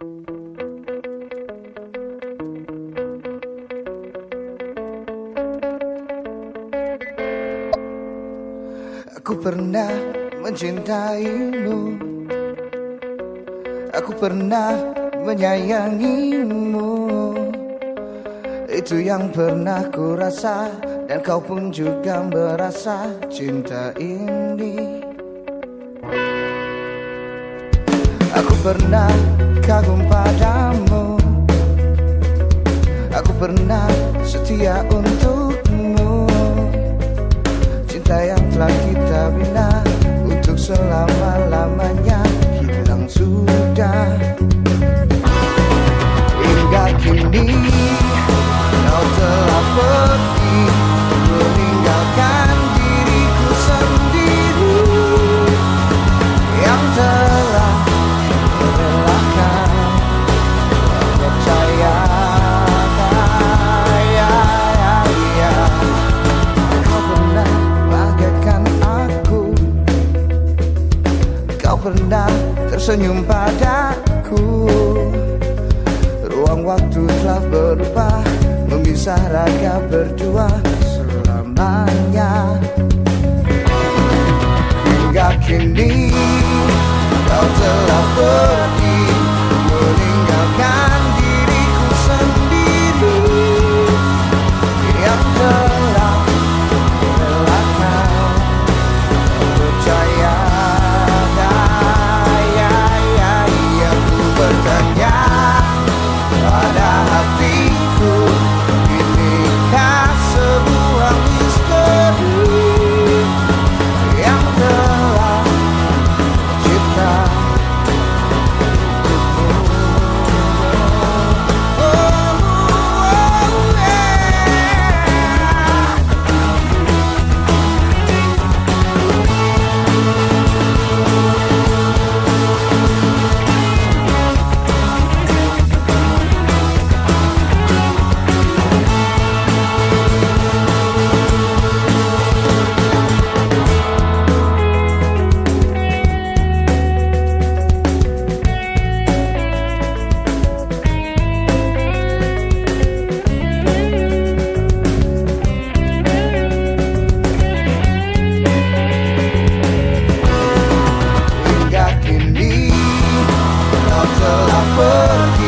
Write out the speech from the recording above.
Aku pernah mencintaimu, aku pernah menyayangimu. Itu yang pernah ku rasa, dan kau pun juga merasa cinta ini. Aku pernah kagum padamu, aku pernah setia untukmu. Cinta yang telah kita bina untuk selama-lamanya hilang sudah. Hingga kini kau telah pergi, meninggalkan diriku sendiri yang telah merelakan percaya. Kau pernah bagaikan aku, kau pernah tersenyum padaku. Ruang waktu telah berubah, memisah raga berdua selamanya. Hingga kini kau telah pergi, meninggalkan diriku sendiri yang telah merelakan percaya. Ku bertanya pada hatiku, inikah sebuah misteri yang telah tercipta untukmu? Telah pergi,